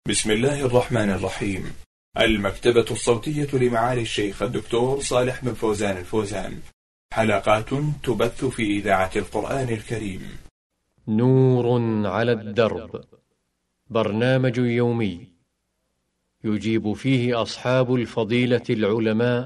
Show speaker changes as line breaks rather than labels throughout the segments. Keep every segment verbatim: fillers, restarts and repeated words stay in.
بسم الله الرحمن الرحيم. المكتبة الصوتية لمعالي الشيخ الدكتور صالح بن فوزان الفوزان، حلقات تبث في إذاعة القرآن الكريم.
نور على الدرب، برنامج يومي يجيب فيه أصحاب الفضيلة العلماء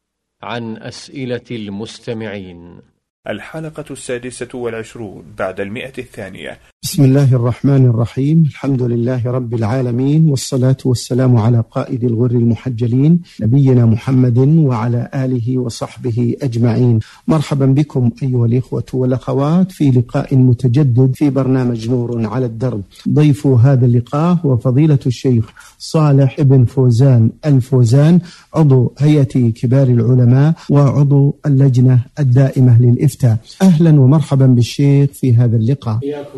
عن أسئلة المستمعين.
الحلقة السادسة والعشرون بعد المئة الثانية.
بسم الله الرحمن الرحيم. الحمد لله رب العالمين، والصلاة والسلام على قائد الغر المحجلين نبينا محمد وعلى آله وصحبه أجمعين. مرحبا بكم أيها الإخوة والأخوات في لقاء متجدد في برنامج نور على الدرب. ضيف هذا اللقاء هو فضيلة الشيخ صالح بن فوزان الفوزان، عضو هيئة كبار العلماء وعضو اللجنة الدائمة للإفتاء. أهلا ومرحبا بالشيخ في هذا اللقاء.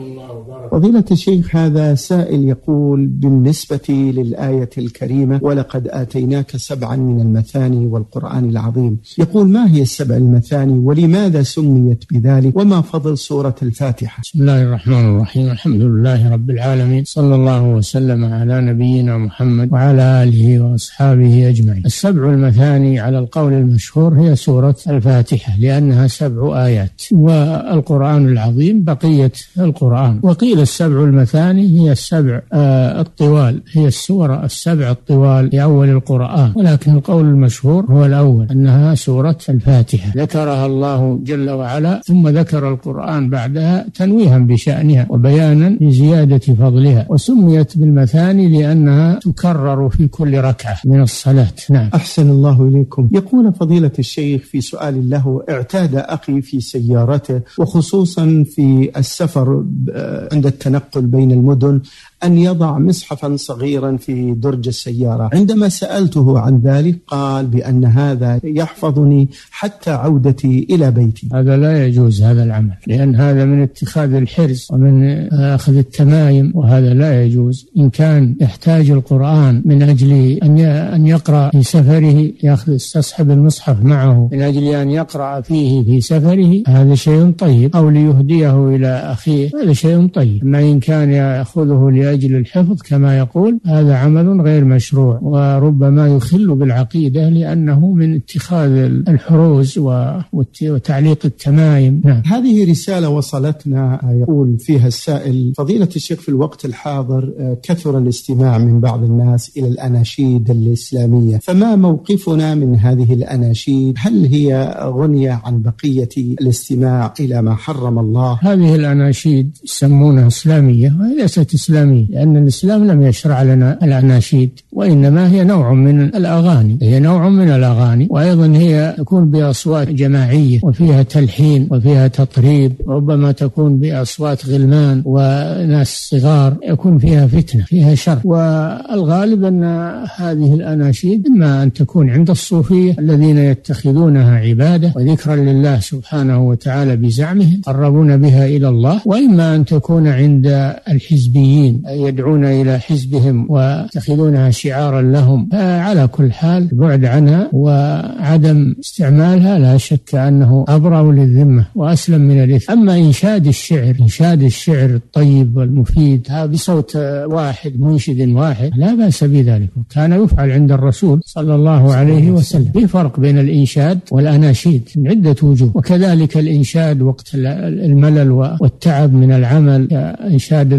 فضيلة الشيخ، هذا سائل يقول: بالنسبة للآية الكريمة ولقد آتيناك سبعا من المثاني والقرآن العظيم، يقول: ما هي السبع المثاني ولماذا سميت بذلك وما فضل سورة الفاتحة؟
بسم الله الرحمن الرحيم. الحمد لله رب العالمين، صلى الله وسلم على نبينا محمد وعلى آله وأصحابه أجمعين. السبع المثاني على القول المشهور هي سورة الفاتحة، لأنها سبع آيات، والقرآن العظيم بقية القرآن. وقيل السبع المثاني هي السبع آه الطوال، هي السورة السبع الطوال لأول القرآن، ولكن القول المشهور هو الأول، أنها سورة الفاتحة ذكرها الله جل وعلا، ثم ذكر القرآن بعدها تنويها بشأنها وبيانا لزيادة فضلها، وسميت بالمثاني لأنها تكرر في كل ركعة من الصلاة. نعم.
أحسن الله إليكم. يقول فضيلة الشيخ في سؤال له: اعتاد أخي في سيارته وخصوصا في السفر عند التنقل بين المدن أن يضع مصحفا صغيرا في درج السيارة. عندما سألته عن ذلك قال بأن هذا يحفظني حتى عودتي إلى بيتي.
هذا لا يجوز، هذا العمل، لأن هذا من اتخاذ الحرز ومن أخذ التمايم، وهذا لا يجوز. إن كان يحتاج القرآن من أجل أن يقرأ في سفره، يأخذ يستصحب المصحف معه من أجل أن يقرأ فيه في سفره، هذا شيء طيب، أو ليهديه إلى أخيه، هذا شيء طيب. أما إن كان يأخذه لأجل الحفظ كما يقول، هذا عمل غير مشروع، وربما يخل بالعقيدة، لأنه من اتخاذ الحروز وتعليق التمايم. نعم.
هذه رسالة وصلتنا يقول فيها السائل: فضيلة الشيخ، في الوقت الحاضر كثر الاستماع من بعض الناس إلى الأناشيد الإسلامية، فما موقفنا من هذه الأناشيد؟ هل هي غنية عن بقية الاستماع إلى ما حرم الله؟
هذه الأناشيد يسمونها إسلامية وليست إسلامية، لأن الإسلام لم يشرع لنا الأناشيد، وإنما هي نوع من الأغاني، هي نوع من الأغاني، وأيضا هي تكون بأصوات جماعية وفيها تلحين وفيها تطريب، ربما تكون بأصوات غلمان وناس صغار، يكون فيها فتنة، فيها شر. والغالب أن هذه الأناشيد إما أن تكون عند الصوفية الذين يتخذونها عبادة وذكرا لله سبحانه وتعالى بزعمهم يقربون بها إلى الله، وإما أن تكون عند الحزبيين يدعون إلى حزبهم ويتخذونها شعارا لهم. على كل حال بعد عنها وعدم استعمالها لا شك أنه أبرأ للذمة وأسلم من الإثم. أما إنشاد الشعر، إنشاد الشعر الطيب والمفيد بصوت واحد، منشد واحد، لا بأس بذلك، وكان يفعل عند الرسول صلى الله عليه وسلم. في فرق بين الإنشاد والأناشيد من عدة وجوه، وكذلك الإنشاد وقت الملل والتعب من العمل، إنشاد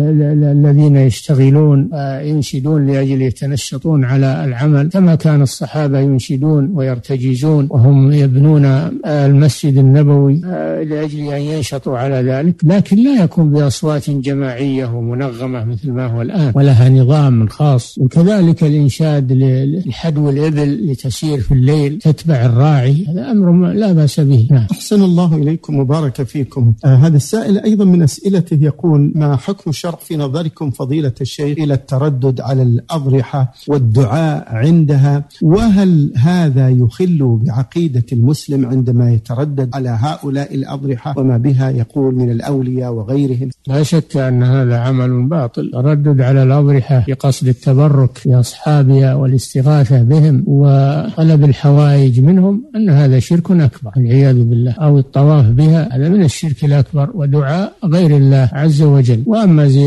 الذين يشتغلون ينشدون لأجل يتنشطون على العمل، كما كان الصحابة ينشدون ويرتجزون وهم يبنون المسجد النبوي لأجل أن ينشطوا على ذلك، لكن لا يكون بأصوات جماعية ومنغمة مثل ما هو الآن، ولها نظام خاص. وكذلك الإنشاد لحدو الإبل لتسير في الليل تتبع الراعي، هذا أمر لا بأس به. نعم.
أحسن الله إليكم وبارك فيكم. آه هذا السائل أيضا من أسئلته يقول: ما حكم الشرع في نظركم فضيلة الشيخ إلى التردد على الأضرحة والدعاء عندها، وهل هذا يخل بعقيدة المسلم عندما يتردد على هؤلاء الأضرحة وما بها يقول من الأولياء وغيرهم؟
لا شك أن هذا عمل باطل، التردد على الأضرحة بقصد التبرك بأصحابها والاستغاثة بهم وطلب الحوائج منهم، أن هذا شرك أكبر والعياذ بالله، أو الطواف بها، هذا من الشرك الأكبر ودعاء غير الله عز وجل. وأما زيارتها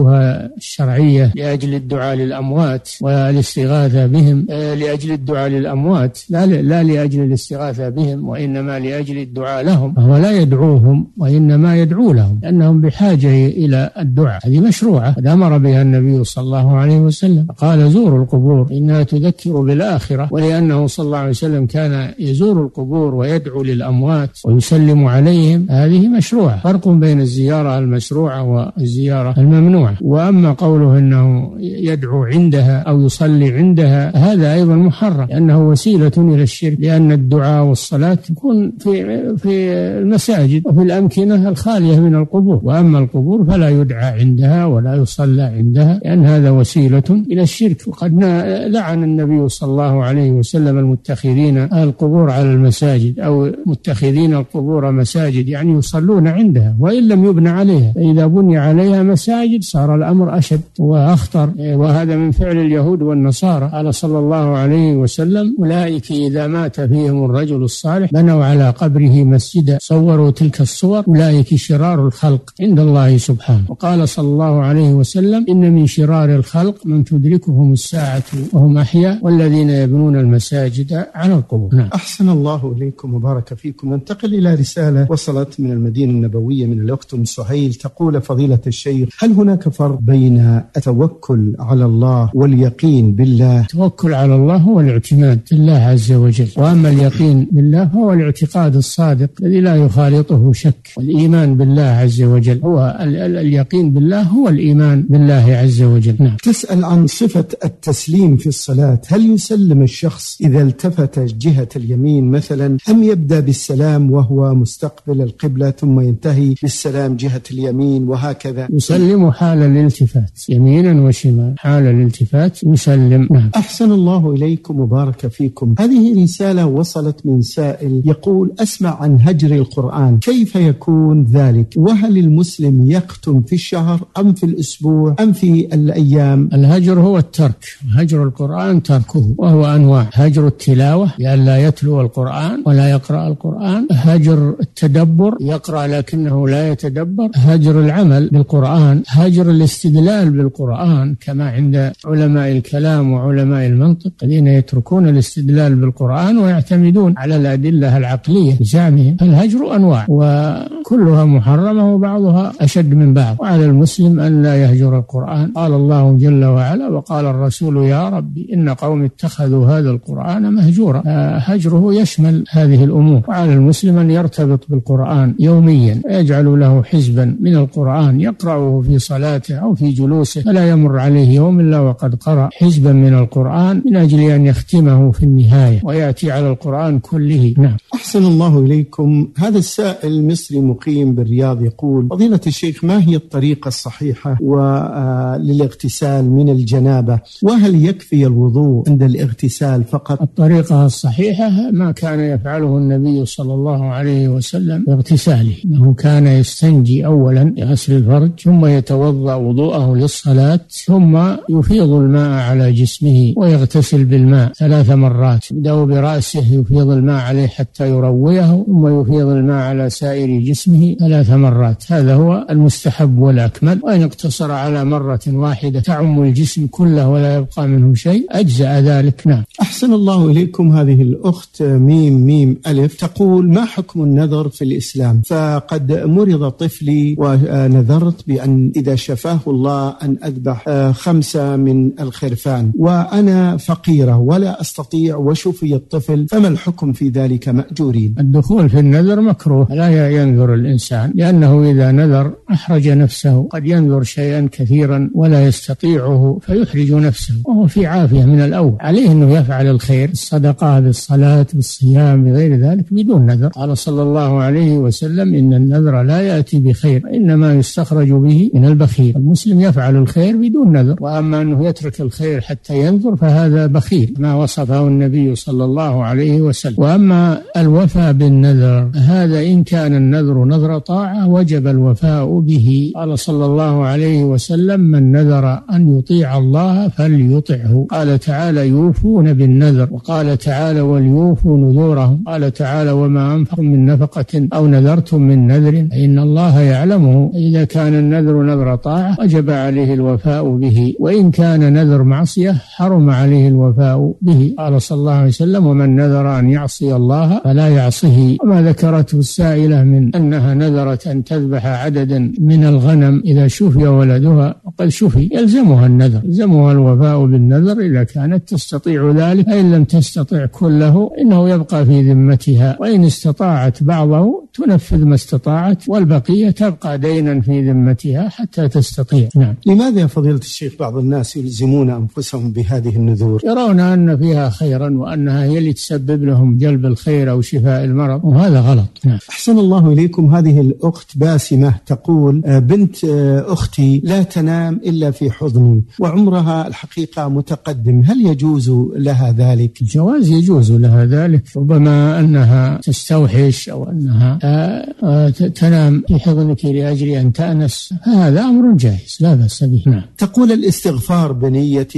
أدلتها الشرعية لأجل الدعاء للأموات والاستغاثة بهم، لأجل الدعاء للأموات لا, لا لأجل الاستغاثة بهم، وإنما لأجل الدعاء لهم، فهو لا يدعوهم وإنما يدعو لهم لأنهم بحاجة إلى الدعاء. هذه مشروعة قد أمر بها النبي صلى الله عليه وسلم، قال زوروا القبور إنها تذكر بالآخرة، ولأنه صلى الله عليه وسلم كان يزور القبور ويدعو للأموات ويسلم عليهم، هذه مشروعة. فرق بين الزيارة المشروعة والزيارة الممنوعة. وأما قوله أنه يدعو عندها أو يصلي عندها هذا أيضا محرم، لأنه وسيلة إلى الشرك، لأن الدعاء والصلاة تكون في في المساجد وفي الأمكنة الخالية من القبور، وأما القبور فلا يدعى عندها ولا يصلى عندها، لأن هذا وسيلة إلى الشرك. وقد لعن النبي صلى الله عليه وسلم المتخذين القبور على المساجد، أو متخذين القبور مساجد، يعني يصلون عندها وإن لم يبنى عليها، فإذا بني عليها مساجد صار الأمر أشد وأخطر، وهذا من فعل اليهود والنصارى. قال صلى الله عليه وسلم أولئك إذا مات فيهم الرجل الصالح بنوا على قبره مسجدا صوروا تلك الصور أولئك شرار الخلق عند الله سبحانه. وقال صلى الله عليه وسلم إن من شرار الخلق من تدركهم الساعة وهم أحياء والذين يبنون المساجد على القبور. نعم.
أحسن الله إليكم وبارك فيكم. ننتقل إلى رسالة وصلت من المدينة النبوية من الأخت أم سهيل، تقول فضيلة الشيخ هل هناك فرق بين التوكل على الله واليقين بالله؟
التوكل على الله هو الاعتماد بالله عز وجل، وأما اليقين بالله هو الاعتقاد الصادق الذي لا يخالطه شك. والإيمان بالله عز وجل هو ال- ال- اليقين بالله هو الإيمان بالله عز وجل. نعم.
تسأل عن صفة التسليم في الصلاة، هل يسلم الشخص إذا التفت جهة اليمين مثلا، أم يبدأ بالسلام وهو مستقبل القبلة ثم ينتهي بالسلام جهة اليمين وهكذا؟
يسلم حال الالتفات يمينا وشمال، حال الالتفات يسلم. نعم.
أحسن الله إليكم وبارك فيكم. هذه رسالة وصلت من سائل يقول أسمع عن هجر القرآن، كيف يكون ذلك؟ وهل المسلم يختم في الشهر أم في الأسبوع أم في الأيام؟
الهجر هو الترك، هجر القرآن تركه، وهو أنواع: هجر التلاوة لأن لا يتلو القرآن ولا يقرأ القرآن، هجر التدبر يقرأ لكنه لا يتدبر، هجر العمل بالقرآن، هجر الاستدلال بالقرآن كما عند علماء الكلام وعلماء المنطق الذين يتركون الاستدلال بالقرآن ويعتمدون على الأدلة العقلية بزعمهم. الهجر أنواع وكلها محرمة وبعضها أشد من بعض، وعلى المسلم أن لا يهجر القرآن. قال الله جل وعلا وقال الرسول يا ربي إن قوم اتخذوا هذا القرآن مهجورا. هجره يشمل هذه الأمور، وعلى المسلم أن يرتبط بالقرآن يوميا ويجعل له حزبا من القرآن يقرأه في صلاته أو في جلوسه، فلا يمر عليه يوم إلا وقد قرأ حزبا من القرآن من أجل أن يختمه في النهاية ويأتي على القرآن كله. نعم.
أحسن الله إليكم. هذا السائل مصري مقيم بالرياض يقول فضيلة الشيخ ما هي الطريقة الصحيحة للاغتسال من الجنابة، وهل يكفي الوضوء عند الاغتسال فقط؟
الطريقة الصحيحة ما كان يفعله النبي صلى الله عليه وسلم باغتساله، أنه كان يستنجي أولا بغسل الفرج ثم يتوضأ وضوءه للصلاة ثم يفيض الماء على جسمه ويغتسل بالماء ثلاث مرات، يبدأ برأسه يفيض الماء عليه حتى يرويه ثم يفيض الماء على سائر جسمه ثلاث مرات، هذا هو المستحب والأكمل. وإن اقتصر على مرة واحدة تعم الجسم كله ولا يبقى منه شيء أجزأ ذلك. نعم.
أحسن الله إليكم. هذه الأخت ميم ميم ألف تقول ما حكم النذر في الإسلام؟ فقد مرض طفلي ونذرت بأن إذا شفاه الله أن أذبح خمسة من الخرفان وأنا فقيرة ولا أستطيع وشفي الطفل، فما الحكم في ذلك مأجورين؟
الدخول في النذر مكروه، لا ينذر الإنسان، لأنه إذا نذر أحرج نفسه، قد ينذر شيئا كثيرا ولا يستطيعه فيحرج نفسه وهو في عافية من الأول. عليه أنه يفعل الخير، الصدقة بالصلاة بالصيام بغير ذلك بدون نذر. قال صلى الله عليه وسلم إن النذر لا يأتي بخير إنما يستخرج به من البخيل. المسلم يفعل الخير بدون نذر، وأما أنه يترك الخير حتى ينذر فهذا بخيل ما وصفه النبي صلى الله عليه وسلم. وأما الوفاء بالنذر هذا إن كان النذر نذر طاعة وجب الوفاء به. قال صلى الله عليه وسلم من نذر أن يطيع الله فليطعه. قال تعالى يوفون بالنذر، وقال تعالى وليوفوا نذورهم. قال تعالى وما أنفقتم من نفقة أو نذرتم من نذر فإن الله يعلمه. إذا كان النذر نذر طاعة طاعة وجب عليه الوفاء به، وإن كان نذر معصية حرم عليه الوفاء به. قال صلى الله عليه وسلم: ومن نذر أن يعصي الله فلا يعصه. وما ذكرته السائلة من أنها نذرت أن تذبح عددا من الغنم إذا شفي ولدها وقد شفي، يلزمها النذر، يلزمها الوفاء بالنذر إذا كانت تستطيع ذلك، فإن لم تستطع كله إنه يبقى في ذمتها، وإن استطاعت بعضه تنفذ ما استطاعت، والبقية تبقى دينا في ذمتها حتى تستطيع. نعم.
لماذا يا فضيلة الشيخ بعض الناس يلزمون أنفسهم بهذه النذور؟
يرون أن فيها خيرا وأنها هي اللي تسبب لهم جلب الخير أو شفاء المرض، وهذا غلط. نعم.
أحسن الله إليكم. هذه الأخت باسمة تقول: بنت أختي لا تنام إلا في حضني وعمرها الحقيقة متقدم، هل يجوز لها ذلك؟
الجواز يجوز لها ذلك، ربما أنها تستوحش أو أنها تنام في حضنك لأجل أن تأنس، هذا أمر جائز لا بأس به. نعم.
تقول: الاستغفار بنية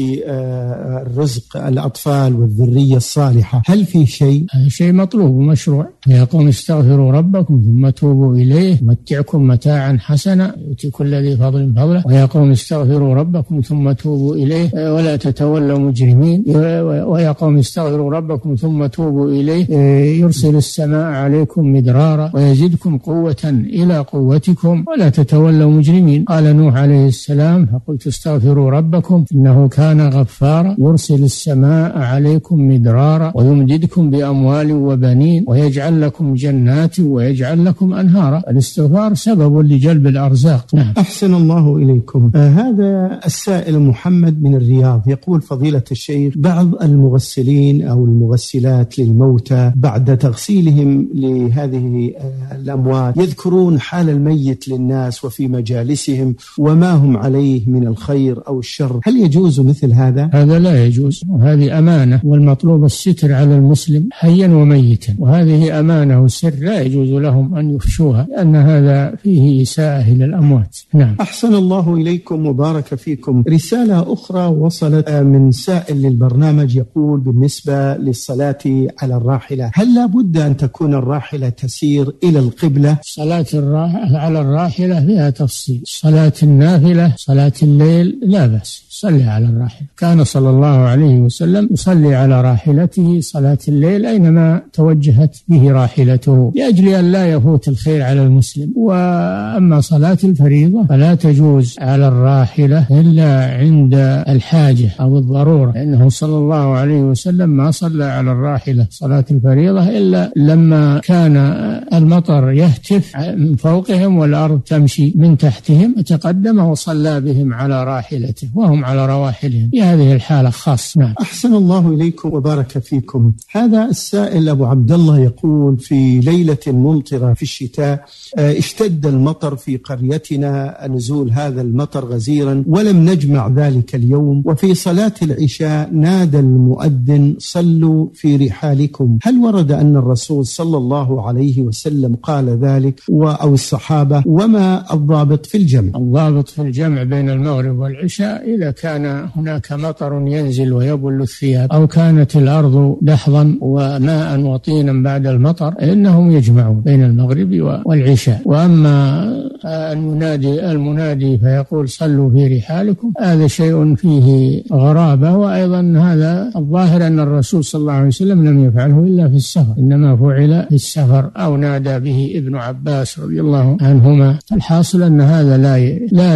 الرزق الأطفال والذرية الصالحة، هل في شيء؟
هذا شيء مطلوب ومشروع. يقول: استغفروا ربكم ثم توبوا إليه متعكم متاعا حسنا يؤتي كل ذي فضل فضله، ويقول: استغفروا ربكم ثم توبوا إليه ولا تتولوا مجرمين، ويقول: استغفروا ربكم ثم توبوا إليه يرسل السماء عليكم مدرارا ويزدكم قوة إلى قوتكم ولا تتولوا مجرمين. قال نوح عليه السلام: فقلت استغفروا ربكم إنه كان غفارا يرسل السماء عليكم مدرارا ويمددكم بأموال وبنين ويجعل لكم جنات ويجعل لكم أنهارا. الاستغفار سبب لجلب الأرزاق. نعم.
أحسن الله إليكم. آه هذا السائل محمد من الرياض يقول: فضيلة الشيخ، بعض المغسلين أو المغسلات للموتى بعد تغسيلهم لهذه آه الأموات يذكرون حال الميت للناس وفي مجالسهم وما هم عليه من الخير أو الشر، هل يجوز مثل هذا؟
هذا لا يجوز، وهذه أمانة، والمطلوب الستر على المسلم حيا وميتا، وهذه أمانة وسر لا يجوز لهم أن يفشوها، لأن هذا فيه إساءة إلى الأموات. نعم.
أحسن الله إليكم وبارك فيكم. رسالة أخرى وصلت من سائل للبرنامج يقول: بالنسبة للصلاة على الراحلة، هل لا بد أن تكون الراحلة تسير إلى القبلة؟
صلاة على الراحلة فيها تفصيل، صلاة النافلة صلاة الليل لا بأس، صلي على الراحلة. كان صلى الله عليه وسلم يصلي على راحلته صلاة الليل أينما توجهت به راحلته، لأجل أن لا يفوت الخير على المسلم. وأما صلاة الفريضة فلا تجوز على الراحلة إلا عند الحاجة أو الضرورة، لأنه صلى الله عليه وسلم ما صلى على الراحلة صلاة الفريضة إلا لما كان المطر يهتف من فوقهم والأرض تمشي من تحتهم، فتقدم وصلى بهم على راحلته وهم على رواحلهم في هذه الحالة خاصة. نعم.
أحسن الله إليكم وبارك فيكم. هذا السائل أبو عبد الله يقول: في ليلة ممطرة في الشتاء اشتد المطر في قريتنا، نزول هذا المطر غزيرا ولم نجمع ذلك اليوم، وفي صلاة العشاء نادى المؤذن: صلوا في رحالكم. هل ورد أن الرسول صلى الله عليه وسلم قال ذلك أو الصحابة؟ وما الضابط في الجمع؟
الضابط في الجمع بين المغرب والعشاء إذا كان هناك مطر ينزل ويبل الثياب، أو كانت الأرض دحضا وماء وطينا بعد المطر، إنهم يجمعون بين المغرب والعشاء. وأما أن ينادي المنادي فيقول: صلوا في رحالكم، هذا شيء فيه غرابة. وأيضا هذا الظاهر أن الرسول صلى الله عليه وسلم لم يفعله إلا في السفر، إنما فعل في السفر أو نادى به ابن عباس رضي الله عنهما. الحاصل أن هذا لا لا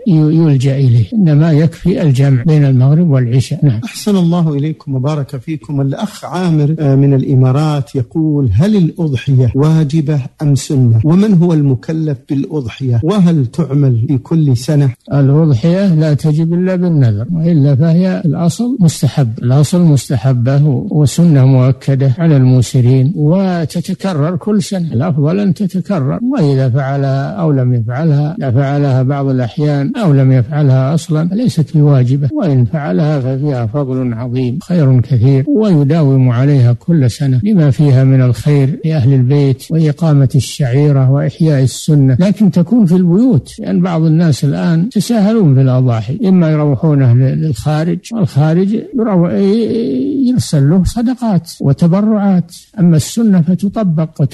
يلجأ إليه، إنما يكفي الجمع بين المغرب والعشاء. نعم.
أحسن الله إليكم وبارك فيكم. الأخ عامر من الإمارات يقول: هل الأضحية واجبة أم سنة؟ ومن هو المكلف بالأضحية؟ وهل تعمل في كل سنة؟
الأضحية لا تجب إلا بالنذر، وإلا فهي الأصل مستحب، الأصل مستحبة وسنة مؤكدة على الموسرين، وتتكرر كل سنة، الأفضل أن تتكرر، وإذا فعلها أو لم يفعلها، لا فعلها بعض الأحيان أو لم يفعلها أصلا ليست بواجبة، وإن فعلها ففيها فضل عظيم خير كثير، ويداوم عليها كل سنة لما فيها من الخير لأهل البيت وإقامة الشعيرة وإحياء السنة. لكن تكون في البيوت، لأن يعني بعض الناس الآن تساهلون في الأضاحي، إما يروحونه للخارج، والخارج يرسل له صدقات وتبرعات، أما السنة فتطبق وتعمل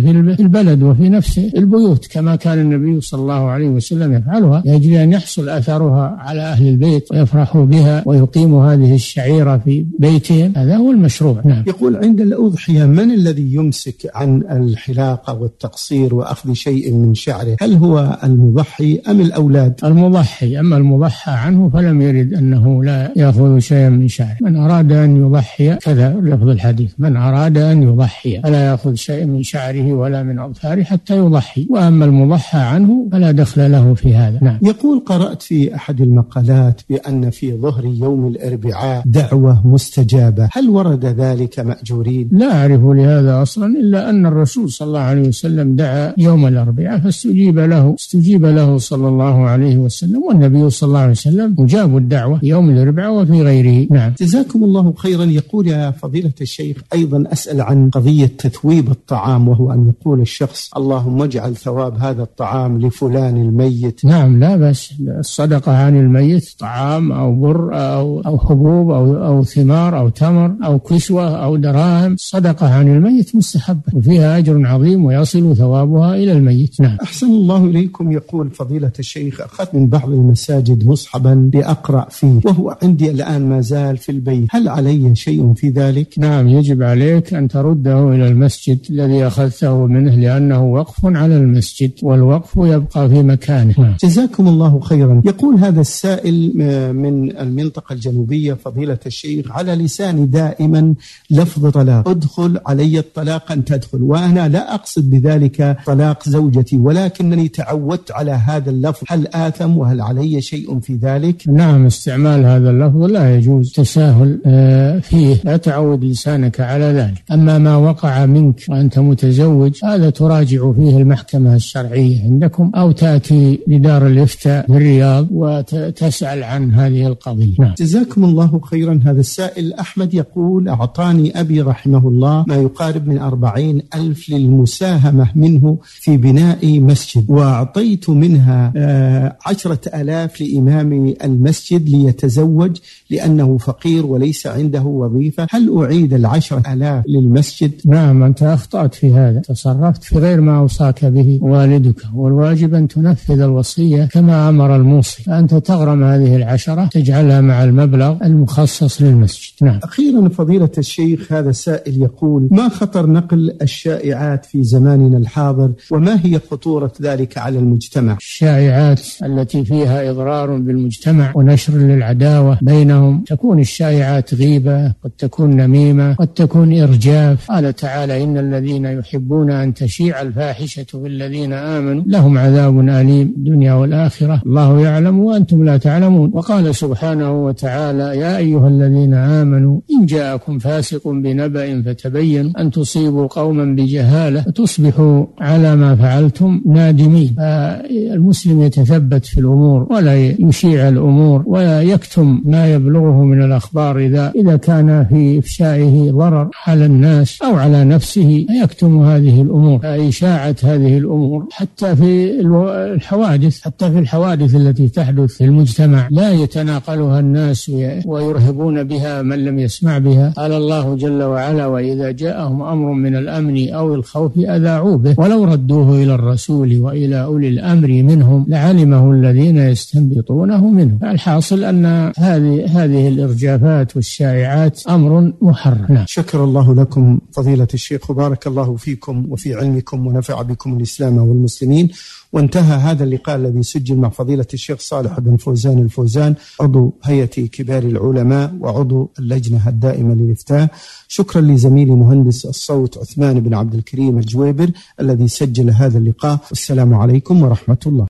في البلد وفي نفس البيوت كما كان النبي صلى الله عليه وسلم يفعلها، لأجل أن يحصل أثرها على أهل البيت ويفرحوا بها ويقيموا هذه الشعيرة في بيتهم. هذا هو المشروع. نعم.
يقول عند الأضحية من الذي يمسك عن الحلاقة والتقصير وأخذ شيء من شعره؟ هل هو المضحي أم الأولاد؟
المضحي. أما المضحى عنه فلم يرد أنه لا يأخذ شيئا من شعره. من أراد أن يضحي، كذا لفظ الحديث، من أراد أن يضحي فلا يأخذ شيئا من شعره ولا من أظفاره حتى يضحي، وأما المضحى عنه فلا دخل له في هذا. نعم.
يقول قرأت في أحد المقالات بأن في ظهر يوم الأربعاء دعوة مستجابة، هل ورد ذلك مأجورين؟
لا أعرف لهذا أصلا، إلا أن الرسول صلى الله عليه وسلم دعا يوم الأربعاء فاستجيب له استجيب له صلى الله عليه وسلم، والنبي صلى الله عليه وسلم مجاب الدعوة يوم الأربعاء وفي غيره. نعم.
جزاكم الله خيرا. يقول يا فضيلة الشيخ أيضا أسأل عن قضية تثويب الطعام، وهو أن يقول الشخص اللهم اجعل ثواب هذا الطعام لفلان الميت.
نعم، لا بس الصدقة عن الميت، طعام أو بر أو أو حبوب أو أو ثمار أو تمر أو كسوة أو دراهم، صدقة عن الميت مستحبة وفيها أجر عظيم ويصل ثوابها إلى الميت. نعم.
أحسن الله إليكم. يقول فضيلة الشيخ أخذت من بعض المساجد مصحبا لأقرأ فيه وهو عندي الآن ما زال في البيت، هل علي شيء في ذلك؟
نعم، يجب عليك أن ترده إلى المسجد الذي أخذته منه، لأنه وقف على المسجد والوقف يبقى في مكانه. نعم.
جزاكم الله خيرا. يقول هذا السائل من المنطقة الجنوبية فضيلة الشيخ على لساني دائما لفظ طلاق، ادخل علي الطلاق أن تدخل، وأنا لا أقصد بذلك طلاق زوجتي ولكنني تعودت على هذا اللفظ، هل آثم وهل علي شيء في ذلك؟
نعم، استعمال هذا اللفظ لا يجوز تساهل فيه، لا تعود لسانك على ذلك. أما ما وقع منك وأنت متزوج هذا تراجع فيه المحكمة الشرعية عندكم، أو تأتي لدار الإفتاء في الرياض وتسأل عن هذه القضية. نعم.
جزاكم الله خيرا. هذا السائل أحمد يقول أعطاني أبي رحمه الله ما يقارب من أربعين ألف للمساهمة منه في بناء مسجد، وأعطيت منها عشرة آلاف لإمام المسجد ليتزوج لأنه فقير وليس عنده وظيفة، هل أعيد العشرة آلاف للمسجد؟
نعم، أنت أخطأت في هذا، تصرفت في غير ما أوصاك به والدك، والواجب أن تنفذ الوصية كما أمر الموصي، فأنت تغرم هذه العشرة تجعلها مع المبلغ المخصص للمسجد. نعم.
أخيرا فضيلة الشيخ هذا السائل يقول ما خطر نقل الشائعات في زماننا الحاضر، وما هي خطورة ذلك على المجتمع؟
الشائعات التي فيها إضرار بالمجتمع ونشر للعداوة بينهم، تكون الشائعات غيبة، قد تكون نميمة، قد تكون إرجاف. قال تعالى إن الذين يحبون أن تشيع الفاحشة في الذين آمنوا لهم عذاب أليم الدنيا والآخرة الله يعلم وأنتم لا تعلمون. وقال سبحانه وتعالى يا أيها الذين آمنوا إن جاءكم فاسق بنبأ فتبينوا أن تصيبوا قوما بجهالة فتصبحوا على ما فعلتم نادمين. فالمسلم يتثبت في الأمور ولا يشيع الأمور ولا يكتم ما يبلغه من الأخبار إذا إذا كان في إفشائه ضرر على الناس أو على نفسه يكتم هذه الأمور. فإشاعة هذه الأمور حتى في الحوادث حتى في الحوادث التي تحدث في المجتمع لا يتناقلها الناس ويرهبون بها من لم يسمع بها. قال الله جل وعلا وإذا جاءهم أمر من الأمن أو الخوف أذاعوا به ولو ردوه إلى الرسول وإلى أولي الأمر منهم لعلمه الذين يستنبطونه منهم. الحاصل أن هذه هذه الإرجافات والشائعات أمر محرم.
شكر الله لكم فضيلة الشيخ وبارك الله فيكم وفي علمكم ونفع بكم الإسلام والمسلمين. وانتهى هذا اللقاء الذي سجل مع فضيلة الشيخ صالح بن فوزان الفوزان عضو هيئة كبار العلماء وعضو اللجنة الدائمة للإفتاء. شكرا لزميلي مهندس الصوت عثمان بن عبد الكريم الجويبر الذي سجل هذا اللقاء. والسلام عليكم ورحمة الله.